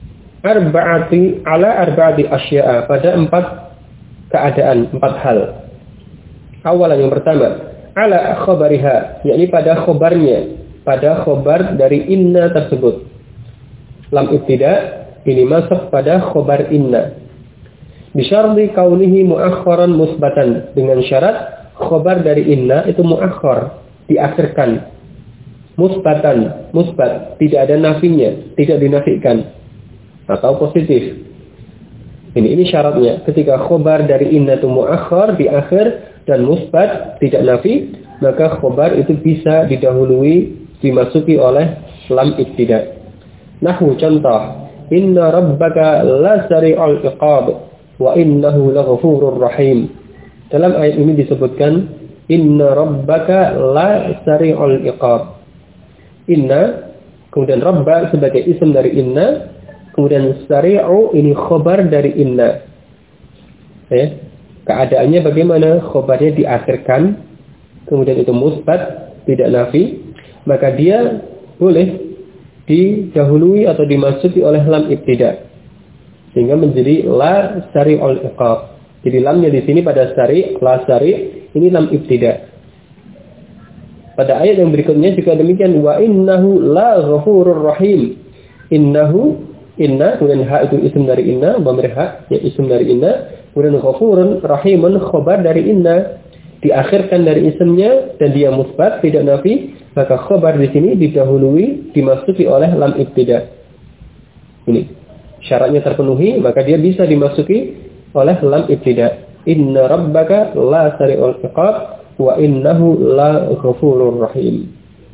ala arba'ati asya'a, pada 4 keadaan, 4 hal. Awalan, yang pertama, ala khabariha, yakni pada khobarnya, pada khobar dari inna tersebut. Lam ibtida ini masuk pada khobar inna. Bisyarti kaunihi muakharan musbatan, dengan syarat khobar dari inna itu muakhar, diakhirkan. Musbatan, musbat, tidak ada nafinya, tidak dinafikan atau positif. Ini syaratnya. Ketika khobar dari inna itu muakhar, diakhir dan musbat, tidak nafi, maka khobar itu bisa didahului, dimasuki oleh lam ibtida. Nahwu contoh, inna rabbaka la sari'ul iqab wa innahu laghafurur rahim. Dalam ayat ini disebutkan inna rabbaka la sari'ul iqab. Inna, kemudian rabba sebagai isim dari inna, kemudian sari'u ini khobar dari inna. Keadaannya bagaimana? Khobarnya diakhirkan, kemudian itu musbat, tidak nafi, maka dia boleh didahului atau dimasuki oleh lam ibtida, sehingga menjadi la sari'ul iqab. Jadi lamnya di sini pada sari, la sari, ini lam ibtida. Pada ayat yang berikutnya juga demikian, wa innahu la ghafurur rahim. Innahu, inna, kemudian ha itu isim dari inna, dhamir ha, ya isim dari inna, kemudian ghafurun rahimun khobar dari inna, diakhirkan dari isimnya dan dia musbat, tidak nafi, maka khobar di sini didahului, dimasuki oleh lam ibtida. Ini syaratnya terpenuhi, maka dia bisa dimasuki oleh lam ibtida. Inna rabbaka la sari'ul iqab wa innahu la ghafurur rahim.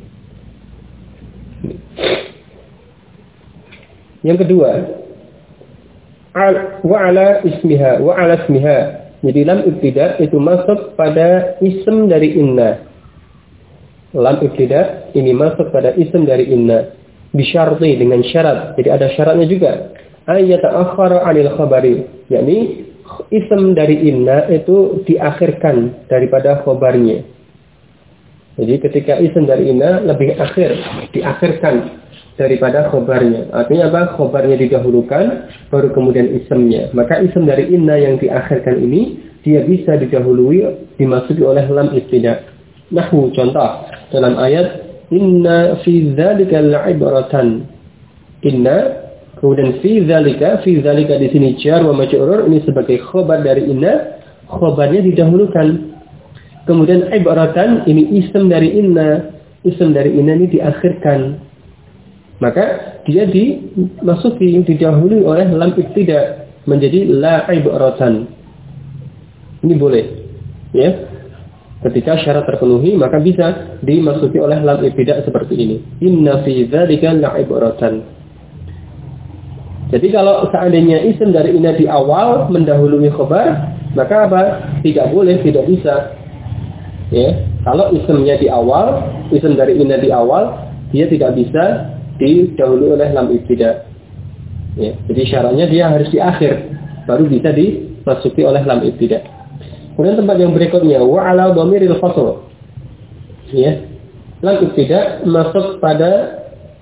Yang kedua, wa ala ismiha, wa ala ismiha. Jadi lam ibtida itu masuk pada isim dari inna. Lam ibtida ini masuk pada isim dari inna. Bisyarti, dengan syarat. Jadi ada syaratnya juga. Ayat akhara 'anil khabari, yakni isim dari inna itu diakhirkan daripada khobarnya. Jadi ketika isim dari inna lebih akhir, diakhirkan daripada khobarnya. Artinya apa? Khobarnya didahulukan, baru kemudian isimnya. Maka isim dari inna yang diakhirkan ini, dia bisa didahului, dimasuki oleh lam ibtida. Nahwu contoh, dalam ayat, inna fi dzalika la'ibratan. Inna, kemudian fi dzalika di sini jar wa majrur, ini sebagai khobar dari inna, khobarnya didahulukan. Kemudian ibratan, ini isim dari inna ini diakhirkan. Maka dia dimasuki, didahului oleh lam ibtida, menjadi la ibratan. Ini boleh, ya. Ketika syarat terpenuhi, maka bisa dimasuki oleh lam ibtida seperti ini. Inna fi dzalika la ibratan. Jadi kalau seandainya isim dari inna di awal mendahului khobar, maka apa? Tidak boleh, tidak bisa. Ya, kalau isimnya di awal, isim dari inna di awal, dia tidak bisa didahului oleh lam ibtida. Ya, jadi syaratnya dia harus di akhir, baru bisa dimasuki oleh lam ibtida. Kemudian tempat yang berikutnya, wa ala dhamiril fasl. Ya, lam ibtida masuk pada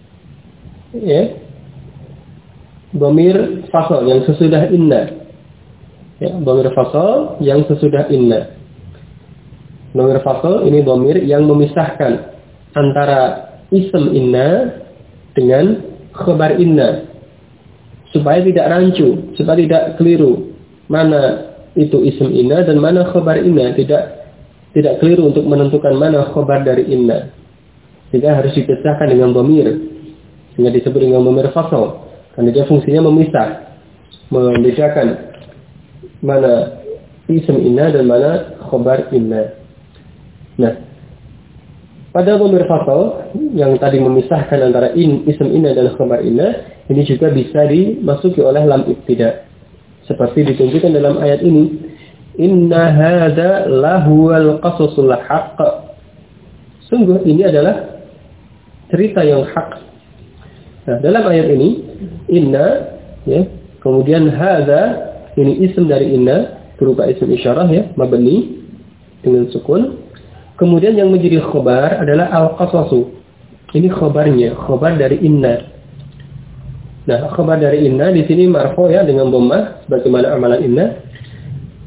dhamir fasl yang sesudah inna. Ya, dhamir fasl yang sesudah inna. Dhamir fasl ini dhamir yang memisahkan antara isim inna dengan khabar inna, supaya tidak rancu, supaya tidak keliru mana itu isim inna dan mana khabar inna, tidak keliru untuk menentukan mana khabar dari inna. Sehingga harus dipisahkan dengan dhamir, sehingga disebut dengan dhamir fasl. Karena dia fungsinya memisah, membedakan mana isim inna dan mana khabar inna. Nah, pada dhamir fasl yang tadi memisahkan antara isim inna dan khabar inna, ini juga bisa dimasuki oleh lam ibtida. Seperti ditunjukkan dalam ayat ini, inna hadza lahuwal qasasul haqq. Sungguh ini adalah cerita yang hak. Nah, dalam ayat ini inna, ya, kemudian hadza, ini isim dari inna berupa isim isyarah, ya, mabni dengan sukun. Kemudian yang menjadi khobar adalah al-qasasu. Ini khobarnya, khobar dari inna. Nah, khobar dari inna di sini marfu, ya, dengan dhammah sebagaimana amalan inna.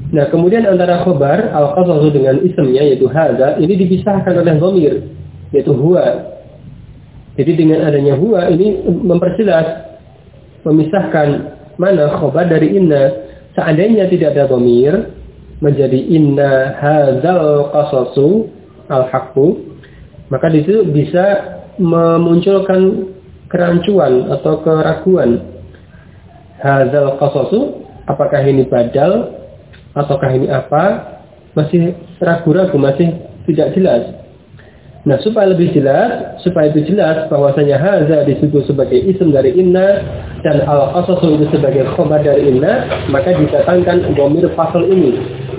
Nah, kemudian antara khobar al-qasasu dengan ismnya yaitu hadza ini dipisahkan oleh dhamir yaitu huwa. Jadi dengan adanya huwa ini memperjelas, memisahkan mana khobar dari inna. Seandainya tidak ada dhamir menjadi inna hadzal qasasu al-haqqu, maka di situ bisa memunculkan kerancuan atau keraguan. Hadzal qasasu, apakah ini badal ataukah ini apa? Masih ragu-ragu, masih tidak jelas. Nah, supaya lebih jelas, supaya itu jelas bahwasanya hadza disebut sebagai isim dari inna dan al-qasasu itu sebagai khabar dari inna, maka didatangkan dhamir fasl ini.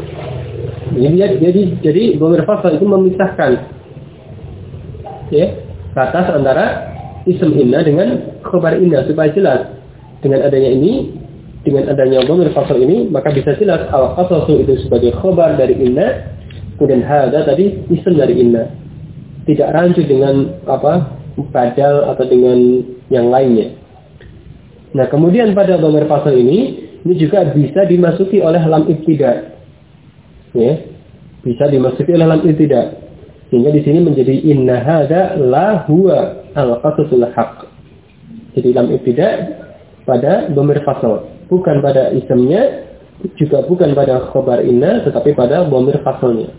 Jadi dhamir fasl itu memisahkan ya, batas antara isim inna dengan khabar inna supaya jelas. Dengan adanya ini, dengan adanya dhamir fasl ini, maka bisa jelas al-qasasu itu sebagai khabar dari inna, kemudian hadza tadi isim dari inna. Tidak rancu dengan badal atau dengan yang lainnya. Nah, kemudian pada dhamir fasl ini juga bisa dimasuki oleh lam ibtida. Ya, bisa dimasuki oleh lam ibtida. Sehingga di sini menjadi inna hadza la huwa al-qasasul haqq. Jadi lam ibtida pada dhamir fasl, bukan pada isimnya, juga bukan pada khabar inna, tetapi pada dhamir faslnya.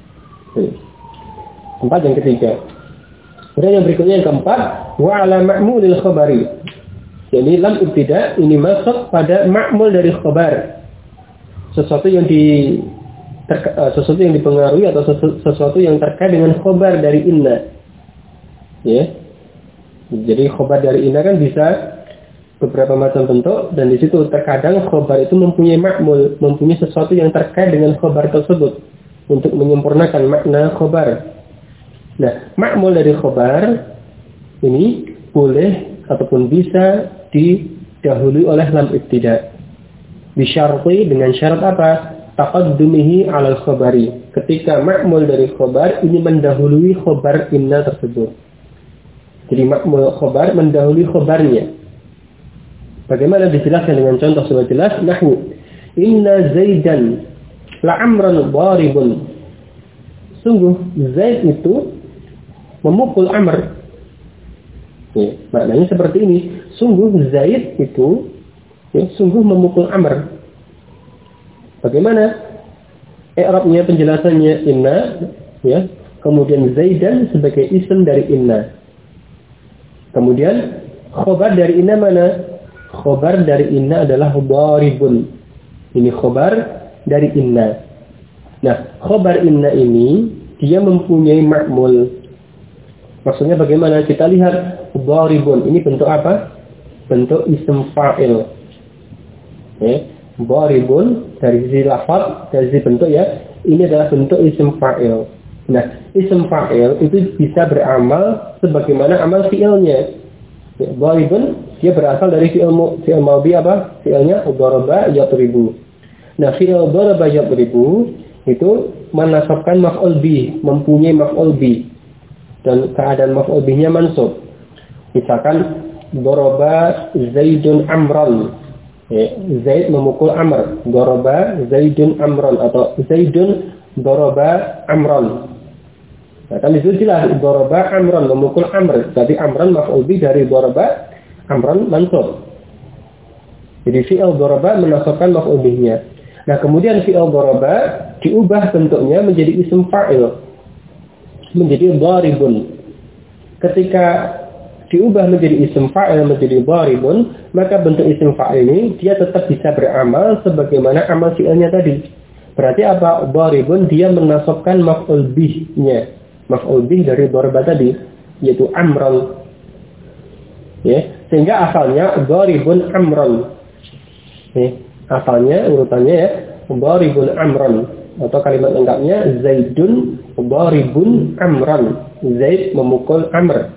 Tempat yang ketiga. Kemudian yang berikutnya yang keempat, wa ala ma'mulil khabari. Jadi lam ibtida ini masuk pada ma'mul dari khabar. Sesuatu yang dipengaruhi atau sesuatu yang terkait dengan khabar dari inna. Ya. Jadi khabar dari inna kan bisa beberapa macam bentuk, dan di situ terkadang khabar itu mempunyai ma'mul, mempunyai sesuatu yang terkait dengan khabar tersebut untuk menyempurnakan makna khabar. Nah, ma'mul dari khobar ini boleh ataupun bisa didahului oleh lam ibtida. Bisyarti dengan syarat apa? Taqaddumihi 'alal khabari. Ketika ma'mul dari khobar ini mendahului khobar inna tersebut. Jadi ma'mul khobar mendahului khobarnya. Bagaimana dijelaskan dengan contoh sebagai jelas? Nahwu inna Zaidan la'amran dharibun. Sungguh Zaid itu memukul Amr. Ya, maknanya seperti ini. Sungguh Zaid itu sungguh memukul Amr. Bagaimana i'rabnya, penjelasannya? Inna, ya. Kemudian Zaidan sebagai isim dari inna. Kemudian khobar dari inna mana? Khobar dari inna adalah dharibun. Ini khobar dari inna. Nah, khobar inna ini dia mempunyai ma'mul. Maksudnya bagaimana? Kita lihat dharibun. Ini bentuk apa? Bentuk isim fa'il. Ya, dharibun dari sisi lafaz, dari sisi bentuk ya. Ini adalah bentuk isim fa'il. Nah, isim fa'il itu bisa beramal sebagaimana amal fi'ilnya. Ya, dharibun dia berasal dari fi'il madhi apa? Fi'ilnya daraba yadribu. Nah, fi'il daraba yadribu itu menasabkan maf'ul bih, mempunyai maf'ul bih. Dan keadaan maf'ul bihnya mansub. Misalkan daraba Zaidun Amran. Ya, Zaid memukul Amr. Daraba Zaidun Amran atau Zaidun daraba Amran. Nah, kan itu jelas daraba Amran memukul Amr. Jadi Amran maf'ul bih dari daraba, Amran mansub. Jadi fi'il daraba menasabkan maf'ul bihnya. Nah, kemudian fi'il daraba diubah bentuknya menjadi isim fa'il. Menjadi dharibun. Ketika diubah menjadi isim fa'il menjadi dharibun, maka bentuk isim fa'il ini dia tetap bisa beramal sebagaimana amal fi'ilnya tadi. Berarti apa? Dharibun dia menasabkan maf'ul bihnya. Maf'ul bih dari dharaba tadi, yaitu amran. Ya, sehingga asalnya dharibun amran. Ya, asalnya urutannya ya, dharibun amran. Atau kalimat lengkapnya Zaidun dharibun Amran. Zaid memukul Amr.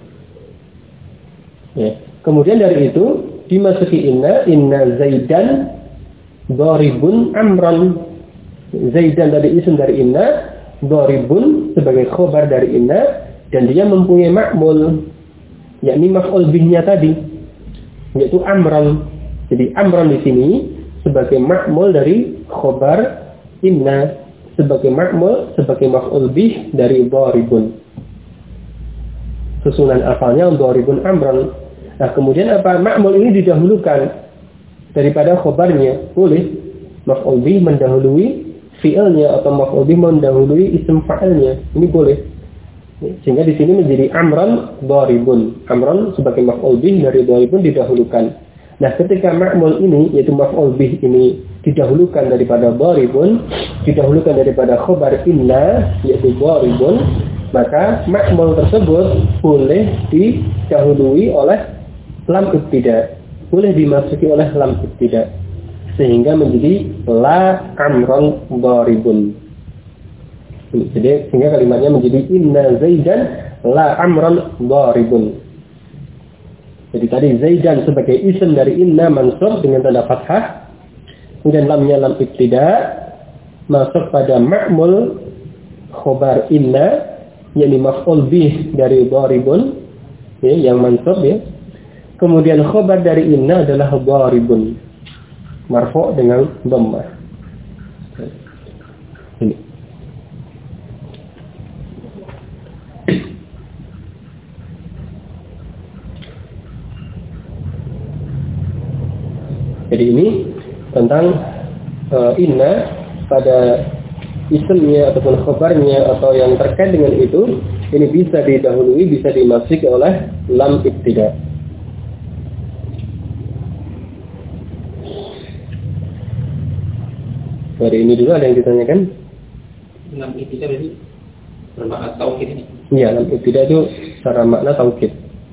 Ya. Kemudian dari itu dimasuki inna Zaidan dharibun Amran. Zaidan dari isim dari inna, dharibun sebagai khobar dari inna, dan dia mempunyai ma'mul, yakni maf'ul bihnya tadi, yaitu Amran. Jadi Amran di sini sebagai ma'mul dari khobar inna sebagai ma'mul, sebagai maf'ul bih dari dharibun. Susunan asalnya dharibun amran. Nah, kemudian apa? Ma'mul ini didahulukan daripada khobarnya. Boleh maf'ul bih mendahului fi'ilnya atau maf'ul bih mendahului isim fa'ilnya. Ini boleh. Sehingga di sini menjadi amran dharibun. Amran sebagai maf'ul bih dari dharibun didahulukan. Nah, ketika ma'mul ini yaitu maf'ul bih ini didahulukan daripada dharibun, didahulukan daripada khobar inna yaitu dharibun, maka ma'mul tersebut boleh didahului oleh lam ibtida, boleh dimasuki oleh lam ibtida, sehingga menjadi la amron dharibun. Jadi sehingga kalimatnya menjadi inna zaidan la amron dharibun. Jadi tadi zaidan sebagai isim dari inna mansub dengan tanda fathah, kemudian lamnya lam ibtida masuk pada ma'mul khobar inna, yakni maf'ul bih dari dharibun ya, yang mansub ya. Kemudian khobar dari inna adalah dharibun marfu' dengan dhammah. Ini. Jadi ini tentang inna pada isimnya ataupun khobarnya atau yang terkait dengan itu, ini bisa didahului, bisa dimasuki oleh lam ibtida. Dari ini dulu ada yang ditanyakan? Lam ibtida berarti bermakna taukid ini. Iya, lam ibtida itu secara makna taukid.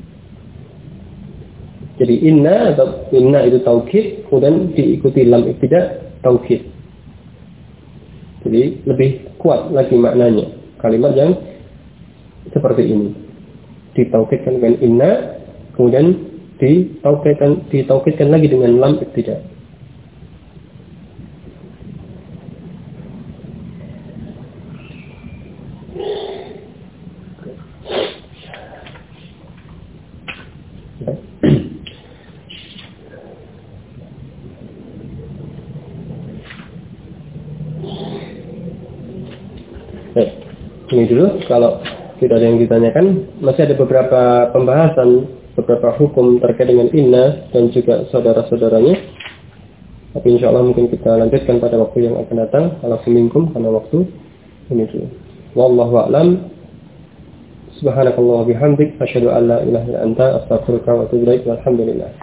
Jadi inna itu taukid, kemudian diikuti lam ibtida taukid. Jadi lebih kuat lagi maknanya kalimat yang seperti ini. Ditaukidkan dengan inna, kemudian ditaukidkan lagi dengan lam ibtida. Ini dulu, kalau tidak ada yang ditanyakan, masih ada beberapa pembahasan, beberapa hukum terkait dengan inna dan juga saudara-saudaranya. Tapi insya Allah mungkin kita lanjutkan pada waktu yang akan datang, kalau seminggu karena waktu ini dulu. Wallahu a'lam. Subhanakallah wa bihamdik, asyhadu an la ilaha illa anta, astaghfiruka wa atubu ilaik. Walhamdulillah.